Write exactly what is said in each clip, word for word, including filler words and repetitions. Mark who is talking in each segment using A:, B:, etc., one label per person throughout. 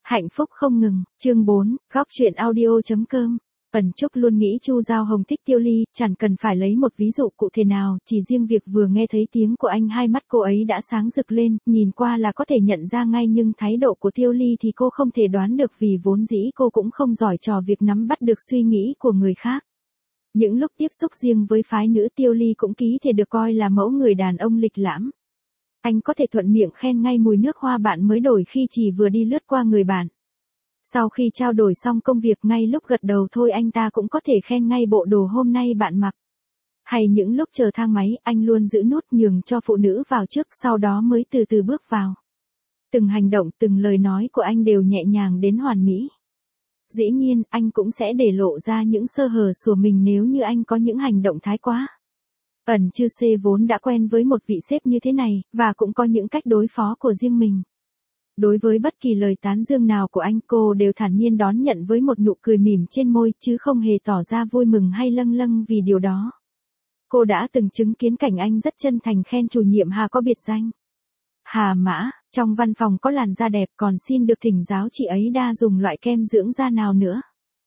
A: Hạnh phúc không ngừng, chương bốn, góc chuyện audio.com. Ẩn Trúc luôn nghĩ Chu Giao Hồng thích Tiêu Ly, chẳng cần phải lấy một ví dụ cụ thể nào, chỉ riêng việc vừa nghe thấy tiếng của anh hai mắt cô ấy đã sáng rực lên, nhìn qua là có thể nhận ra ngay, nhưng thái độ của Tiêu Ly thì cô không thể đoán được, vì vốn dĩ cô cũng không giỏi trò việc nắm bắt được suy nghĩ của người khác. Những lúc tiếp xúc riêng với phái nữ, Tiêu Ly cũng ký thể được coi là mẫu người đàn ông lịch lãm. Anh có thể thuận miệng khen ngay mùi nước hoa bạn mới đổi khi chỉ vừa đi lướt qua người bạn. Sau khi trao đổi xong công việc, ngay lúc gật đầu thôi anh ta cũng có thể khen ngay bộ đồ hôm nay bạn mặc. Hay những lúc chờ thang máy, anh luôn giữ nút nhường cho phụ nữ vào trước, sau đó mới từ từ bước vào. Từng hành động, từng lời nói của anh đều nhẹ nhàng đến hoàn mỹ. Dĩ nhiên, anh cũng sẽ để lộ ra những sơ hở của mình nếu như anh có những hành động thái quá. Ẩn Chư C vốn đã quen với một vị sếp như thế này, và cũng có những cách đối phó của riêng mình. Đối với bất kỳ lời tán dương nào của anh, cô đều thản nhiên đón nhận với một nụ cười mỉm trên môi, chứ không hề tỏ ra vui mừng hay lâng lâng vì điều đó. Cô đã từng chứng kiến cảnh anh rất chân thành khen chủ nhiệm Hà có biệt danh Hà Mã, trong văn phòng có làn da đẹp, còn xin được thỉnh giáo chị ấy đa dùng loại kem dưỡng da nào nữa.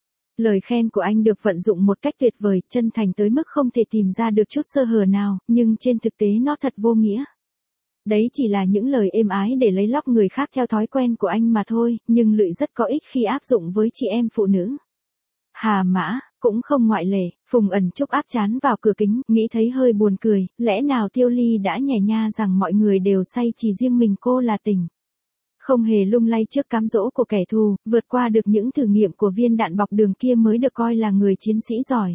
A: Lời khen của anh được vận dụng một cách tuyệt vời, chân thành tới mức không thể tìm ra được chút sơ hở nào, nhưng trên thực tế nó thật vô nghĩa. Đấy chỉ là những lời êm ái để lấy lóc người khác theo thói quen của anh mà thôi, nhưng lụy rất có ích khi áp dụng với chị em phụ nữ. Hà Mã cũng không ngoại lệ. Phùng Ẩn Trúc áp trán vào cửa kính, nghĩ thấy hơi buồn cười, lẽ nào Tiêu Ly đã nhè nha rằng mọi người đều say, chỉ riêng mình cô là tỉnh. Không hề lung lay trước cám dỗ của kẻ thù, vượt qua được những thử nghiệm của viên đạn bọc đường kia mới được coi là người chiến sĩ giỏi.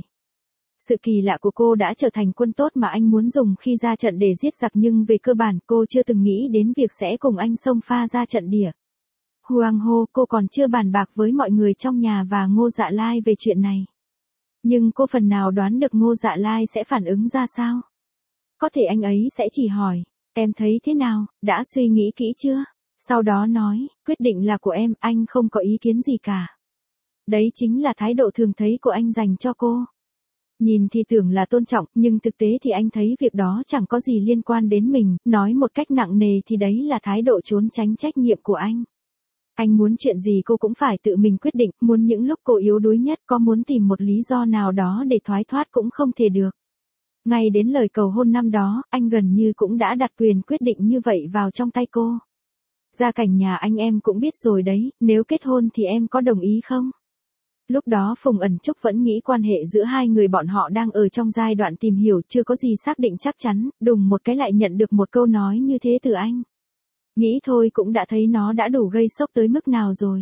A: Sự kỳ lạ của cô đã trở thành quân tốt mà anh muốn dùng khi ra trận để giết giặc, nhưng về cơ bản cô chưa từng nghĩ đến việc sẽ cùng anh xông pha ra trận địa. Huang hô, cô còn chưa bàn bạc với mọi người trong nhà và Ngô Dạ Lai về chuyện này. Nhưng cô phần nào đoán được Ngô Dạ Lai sẽ phản ứng ra sao. Có thể anh ấy sẽ chỉ hỏi, em thấy thế nào, đã suy nghĩ kỹ chưa? Sau đó nói, quyết định là của em, anh không có ý kiến gì cả. Đấy chính là thái độ thường thấy của anh dành cho cô. Nhìn thì tưởng là tôn trọng, nhưng thực tế thì anh thấy việc đó chẳng có gì liên quan đến mình, nói một cách nặng nề thì đấy là thái độ trốn tránh trách nhiệm của anh. Anh muốn chuyện gì cô cũng phải tự mình quyết định, muốn những lúc cô yếu đuối nhất, có muốn tìm một lý do nào đó để thoái thoát cũng không thể được. Ngay đến lời cầu hôn năm đó, anh gần như cũng đã đặt quyền quyết định như vậy vào trong tay cô. Gia cảnh nhà anh em cũng biết rồi đấy, nếu kết hôn thì em có đồng ý không? Lúc đó Phùng Ẩn Trúc vẫn nghĩ quan hệ giữa hai người bọn họ đang ở trong giai đoạn tìm hiểu, chưa có gì xác định chắc chắn, đùng một cái lại nhận được một câu nói như thế từ anh. Nghĩ thôi cũng đã thấy nó đã đủ gây sốc tới mức nào rồi.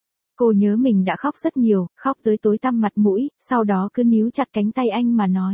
A: Cô nhớ mình đã khóc rất nhiều, khóc tới tối tăm mặt mũi, sau đó cứ níu chặt cánh tay anh mà nói.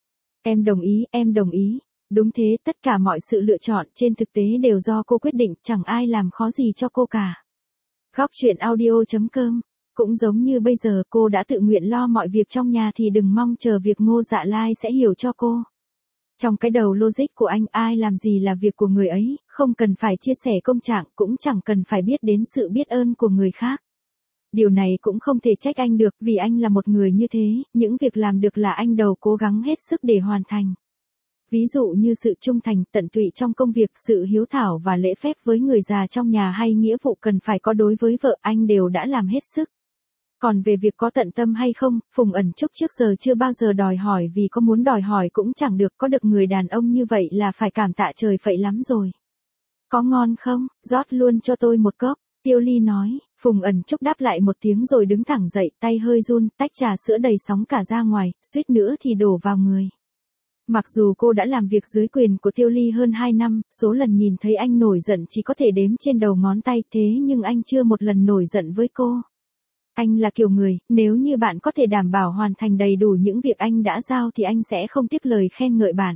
A: Em đồng ý, em đồng ý. Đúng thế, tất cả mọi sự lựa chọn trên thực tế đều do cô quyết định, chẳng ai làm khó gì cho cô cả. Góc chuyện audio.com. Cũng giống như bây giờ cô đã tự nguyện lo mọi việc trong nhà thì đừng mong chờ việc Ngô Dạ Lai sẽ hiểu cho cô. Trong cái đầu logic của anh, ai làm gì là việc của người ấy, không cần phải chia sẻ công trạng, cũng chẳng cần phải biết đến sự biết ơn của người khác. Điều này cũng không thể trách anh được, vì anh là một người như thế, những việc làm được là anh đầu cố gắng hết sức để hoàn thành. Ví dụ như sự trung thành, tận tụy trong công việc, sự hiếu thảo và lễ phép với người già trong nhà hay nghĩa vụ cần phải có đối với vợ, anh đều đã làm hết sức. Còn về việc có tận tâm hay không, Phùng Ẩn Trúc trước giờ chưa bao giờ đòi hỏi, vì có muốn đòi hỏi cũng chẳng được, có được người đàn ông như vậy là phải cảm tạ trời phậy lắm rồi. Có ngon không, rót luôn cho tôi một cốc, Tiêu Ly nói. Phùng Ẩn Trúc đáp lại một tiếng rồi đứng thẳng dậy, tay hơi run, tách trà sữa đầy sóng cả ra ngoài, suýt nữa thì đổ vào người. Mặc dù cô đã làm việc dưới quyền của Tiêu Ly hơn hai năm, số lần nhìn thấy anh nổi giận chỉ có thể đếm trên đầu ngón tay, thế nhưng anh chưa một lần nổi giận với cô. Anh là kiểu người, nếu như bạn có thể đảm bảo hoàn thành đầy đủ những việc anh đã giao thì anh sẽ không tiếc lời khen ngợi bạn.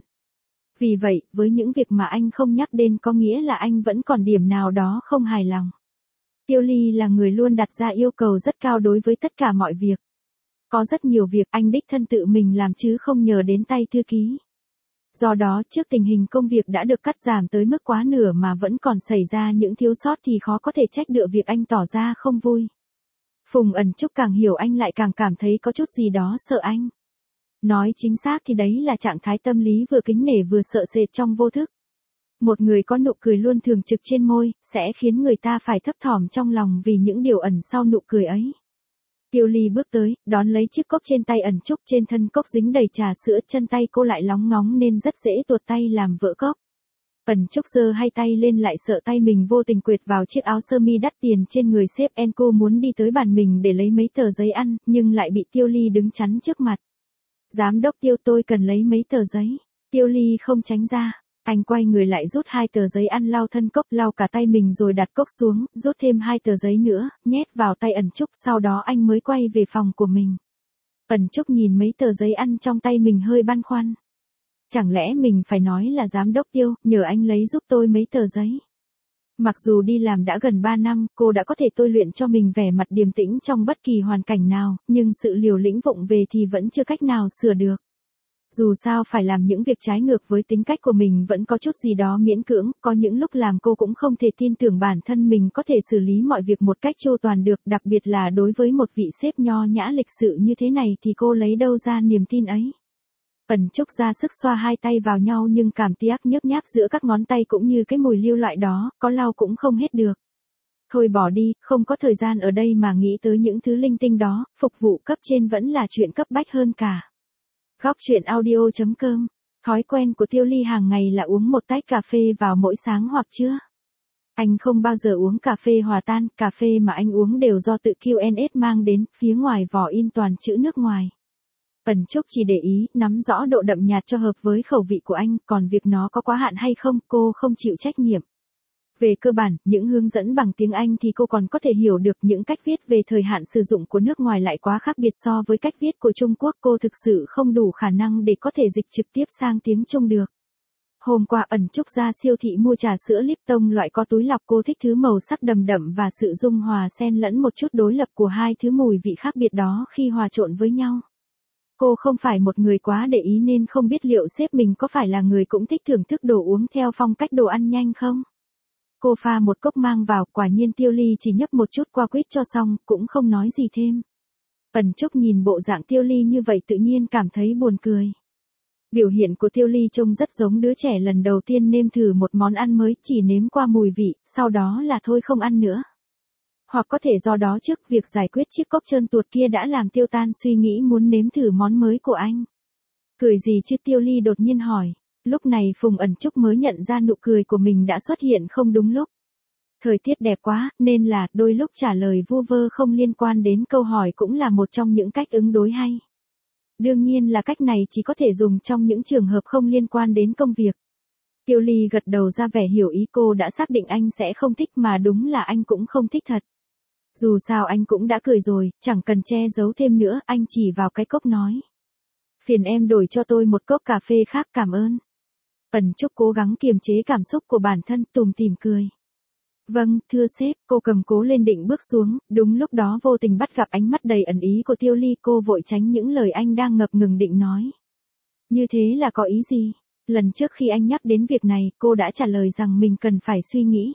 A: Vì vậy, với những việc mà anh không nhắc đến có nghĩa là anh vẫn còn điểm nào đó không hài lòng. Tiêu Ly là người luôn đặt ra yêu cầu rất cao đối với tất cả mọi việc. Có rất nhiều việc anh đích thân tự mình làm chứ không nhờ đến tay thư ký. Do đó, trước tình hình công việc đã được cắt giảm tới mức quá nửa mà vẫn còn xảy ra những thiếu sót thì khó có thể trách được việc anh tỏ ra không vui. Phùng Ẩn Trúc càng hiểu anh lại càng cảm thấy có chút gì đó sợ anh. Nói chính xác thì đấy là trạng thái tâm lý vừa kính nể vừa sợ sệt trong vô thức. Một người có nụ cười luôn thường trực trên môi, sẽ khiến người ta phải thấp thỏm trong lòng vì những điều ẩn sau nụ cười ấy. Tiêu Ly bước tới, đón lấy chiếc cốc trên tay ẩn Trúc, trên thân cốc dính đầy trà sữa, chân tay cô lại lóng ngóng nên rất dễ tuột tay làm vỡ cốc. Ẩn Trúc giơ hai tay lên lại sợ tay mình vô tình quệt vào chiếc áo sơ mi đắt tiền trên người sếp En, cô muốn đi tới bàn mình để lấy mấy tờ giấy ăn, nhưng lại bị Tiêu Ly đứng chắn trước mặt. Giám đốc Tiêu, tôi cần lấy mấy tờ giấy. Tiêu Ly không tránh ra. Anh quay người lại rút hai tờ giấy ăn, lau thân cốc, lau cả tay mình rồi đặt cốc xuống, rút thêm hai tờ giấy nữa, nhét vào tay Ẩn Trúc, sau đó anh mới quay về phòng của mình. Ẩn Trúc nhìn mấy tờ giấy ăn trong tay mình hơi băn khoăn. Chẳng lẽ mình phải nói là giám đốc Tiêu, nhờ anh lấy giúp tôi mấy tờ giấy. Mặc dù đi làm đã gần ba năm, cô đã có thể tôi luyện cho mình vẻ mặt điềm tĩnh trong bất kỳ hoàn cảnh nào, nhưng sự liều lĩnh vụng về thì vẫn chưa cách nào sửa được. Dù sao phải làm những việc trái ngược với tính cách của mình vẫn có chút gì đó miễn cưỡng, có những lúc làm cô cũng không thể tin tưởng bản thân mình có thể xử lý mọi việc một cách chu toàn được, đặc biệt là đối với một vị sếp nho nhã lịch sự như thế này thì cô lấy đâu ra niềm tin ấy. Ẩn Trúc ra sức xoa hai tay vào nhau nhưng cảm giác nhức nhác giữa các ngón tay cũng như cái mùi lưu loại đó, có lau cũng không hết được. Thôi bỏ đi, không có thời gian ở đây mà nghĩ tới những thứ linh tinh đó, phục vụ cấp trên vẫn là chuyện cấp bách hơn cả. Góc truyện audio chấm com. Thói quen của Tiêu Ly hàng ngày là uống một tách cà phê vào mỗi sáng hoặc trưa. Anh không bao giờ uống cà phê hòa tan, cà phê mà anh uống đều do tự quy en ét mang đến, phía ngoài vỏ in toàn chữ nước ngoài. Ẩn Trúc chỉ để ý, nắm rõ độ đậm nhạt cho hợp với khẩu vị của anh, còn việc nó có quá hạn hay không, cô không chịu trách nhiệm. Về cơ bản, những hướng dẫn bằng tiếng Anh thì cô còn có thể hiểu được, những cách viết về thời hạn sử dụng của nước ngoài lại quá khác biệt so với cách viết của Trung Quốc, cô thực sự không đủ khả năng để có thể dịch trực tiếp sang tiếng Trung được. Hôm qua Ẩn Trúc ra siêu thị mua trà sữa Lipton loại có túi lọc, cô thích thứ màu sắc đầm đậm và sự dung hòa xen lẫn một chút đối lập của hai thứ mùi vị khác biệt đó khi hòa trộn với nhau. Cô không phải một người quá để ý nên không biết liệu sếp mình có phải là người cũng thích thưởng thức đồ uống theo phong cách đồ ăn nhanh không. Cô pha một cốc mang vào, quả nhiên Tiêu Ly chỉ nhấp một chút qua quýt cho xong, cũng không nói gì thêm. Ẩn Trúc nhìn bộ dạng Tiêu Ly như vậy tự nhiên cảm thấy buồn cười. Biểu hiện của Tiêu Ly trông rất giống đứa trẻ lần đầu tiên nếm thử một món ăn mới, chỉ nếm qua mùi vị, sau đó là thôi không ăn nữa. Hoặc có thể do đó trước việc giải quyết chiếc cốc trơn tuột kia đã làm tiêu tan suy nghĩ muốn nếm thử món mới của anh. Cười gì chứ, Tiêu Ly đột nhiên hỏi. Lúc này Phùng Ẩn Trúc mới nhận ra nụ cười của mình đã xuất hiện không đúng lúc. Thời tiết đẹp quá, nên là, đôi lúc trả lời vu vơ không liên quan đến câu hỏi cũng là một trong những cách ứng đối hay. Đương nhiên là cách này chỉ có thể dùng trong những trường hợp không liên quan đến công việc. Tiêu Ly gật đầu ra vẻ hiểu ý, cô đã xác định anh sẽ không thích mà đúng là anh cũng không thích thật. Dù sao anh cũng đã cười rồi, chẳng cần che giấu thêm nữa, anh chỉ vào cái cốc nói. Phiền em đổi cho tôi một cốc cà phê khác, cảm ơn. Ẩn Trúc cố gắng kiềm chế cảm xúc của bản thân, tủm tỉm cười. Vâng, thưa sếp, cô cầm cố lên định bước xuống, đúng lúc đó vô tình bắt gặp ánh mắt đầy ẩn ý của Tiêu Ly, cô vội tránh những lời anh đang ngập ngừng định nói. Như thế là có ý gì? Lần trước khi anh nhắc đến việc này, cô đã trả lời rằng mình cần phải suy nghĩ.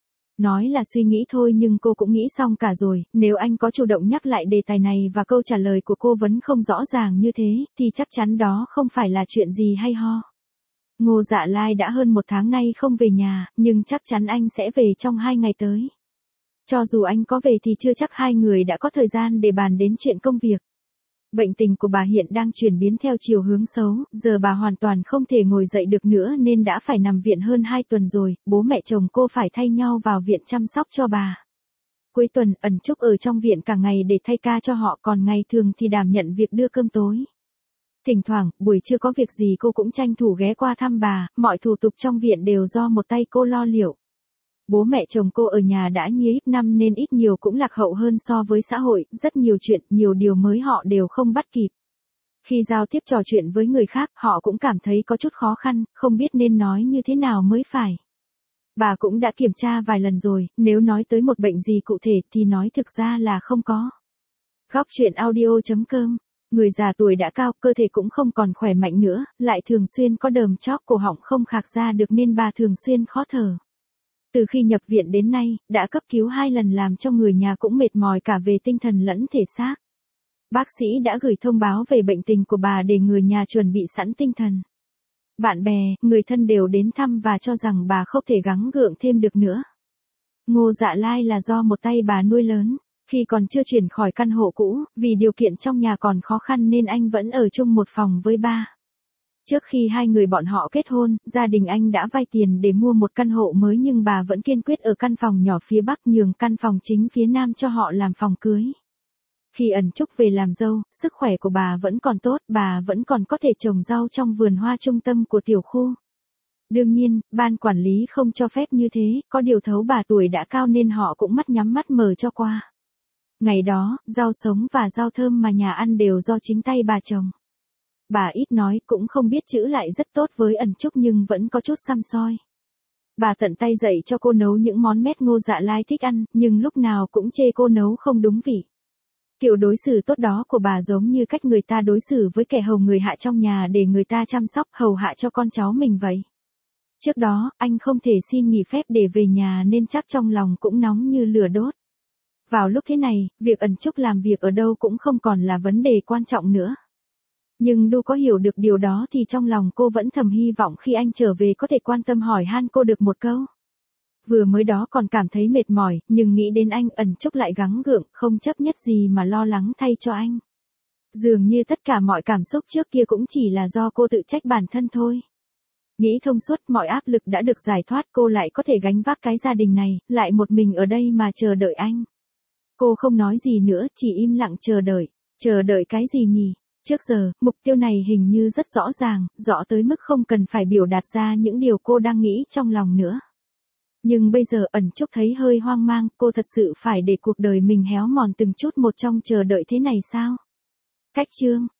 A: Nói là suy nghĩ thôi nhưng cô cũng nghĩ xong cả rồi, nếu anh có chủ động nhắc lại đề tài này và câu trả lời của cô vẫn không rõ ràng như thế, thì chắc chắn đó không phải là chuyện gì hay ho. Ngô Dạ Lai đã hơn một tháng nay không về nhà, nhưng chắc chắn anh sẽ về trong hai ngày tới. Cho dù anh có về thì chưa chắc hai người đã có thời gian để bàn đến chuyện công việc. Bệnh tình của bà hiện đang chuyển biến theo chiều hướng xấu, giờ bà hoàn toàn không thể ngồi dậy được nữa nên đã phải nằm viện hơn hai tuần rồi, bố mẹ chồng cô phải thay nhau vào viện chăm sóc cho bà. Cuối tuần, Ẩn Trúc ở trong viện cả ngày để thay ca cho họ, còn ngày thường thì đảm nhận việc đưa cơm tối. Thỉnh thoảng, buổi trưa có việc gì cô cũng tranh thủ ghé qua thăm bà, mọi thủ tục trong viện đều do một tay cô lo liệu. Bố mẹ chồng cô ở nhà đã nhiều ít năm nên ít nhiều cũng lạc hậu hơn so với xã hội, rất nhiều chuyện, nhiều điều mới họ đều không bắt kịp. Khi giao tiếp trò chuyện với người khác, họ cũng cảm thấy có chút khó khăn, không biết nên nói như thế nào mới phải. Bà cũng đã kiểm tra vài lần rồi, nếu nói tới một bệnh gì cụ thể thì nói thực ra là không có. Góc truyện audio chấm com. Người già tuổi đã cao, cơ thể cũng không còn khỏe mạnh nữa, lại thường xuyên có đờm chóp cổ họng không khạc ra được nên bà thường xuyên khó thở. Từ khi nhập viện đến nay, đã cấp cứu hai lần làm cho người nhà cũng mệt mỏi cả về tinh thần lẫn thể xác. Bác sĩ đã gửi thông báo về bệnh tình của bà để người nhà chuẩn bị sẵn tinh thần. Bạn bè, người thân đều đến thăm và cho rằng bà không thể gắng gượng thêm được nữa. Ngô Dạ Lai là do một tay bà nuôi lớn. Khi còn chưa chuyển khỏi căn hộ cũ, vì điều kiện trong nhà còn khó khăn nên anh vẫn ở chung một phòng với ba. Trước khi hai người bọn họ kết hôn, gia đình anh đã vay tiền để mua một căn hộ mới nhưng bà vẫn kiên quyết ở căn phòng nhỏ phía bắc nhường căn phòng chính phía nam cho họ làm phòng cưới. Khi Ẩn Trúc về làm dâu, sức khỏe của bà vẫn còn tốt, bà vẫn còn có thể trồng rau trong vườn hoa trung tâm của tiểu khu. Đương nhiên, ban quản lý không cho phép như thế, có điều thấu bà tuổi đã cao nên họ cũng mắt nhắm mắt mở cho qua. Ngày đó, rau sống và rau thơm mà nhà ăn đều do chính tay bà trồng. Bà ít nói cũng không biết chữ lại rất tốt với Ẩn Trúc nhưng vẫn có chút xăm soi. Bà tận tay dạy cho cô nấu những món mét Ngô Dạ Lai thích ăn, nhưng lúc nào cũng chê cô nấu không đúng vị. Kiểu đối xử tốt đó của bà giống như cách người ta đối xử với kẻ hầu người hạ trong nhà để người ta chăm sóc hầu hạ cho con cháu mình vậy. Trước đó, anh không thể xin nghỉ phép để về nhà nên chắc trong lòng cũng nóng như lửa đốt. Vào lúc thế này, việc Ẩn Trúc làm việc ở đâu cũng không còn là vấn đề quan trọng nữa. Nhưng Du có hiểu được điều đó thì trong lòng cô vẫn thầm hy vọng khi anh trở về có thể quan tâm hỏi han cô được một câu. Vừa mới đó còn cảm thấy mệt mỏi, nhưng nghĩ đến anh Ẩn Trúc lại gắng gượng, không chấp nhất gì mà lo lắng thay cho anh. Dường như tất cả mọi cảm xúc trước kia cũng chỉ là do cô tự trách bản thân thôi. Nghĩ thông suốt mọi áp lực đã được giải thoát cô lại có thể gánh vác cái gia đình này, lại một mình ở đây mà chờ đợi anh. Cô không nói gì nữa, chỉ im lặng chờ đợi. Chờ đợi cái gì nhỉ? Trước giờ, mục tiêu này hình như rất rõ ràng, rõ tới mức không cần phải biểu đạt ra những điều cô đang nghĩ trong lòng nữa. Nhưng bây giờ Ẩn Trúc thấy hơi hoang mang, cô thật sự phải để cuộc đời mình héo mòn từng chút một trong chờ đợi thế này sao? Cách chương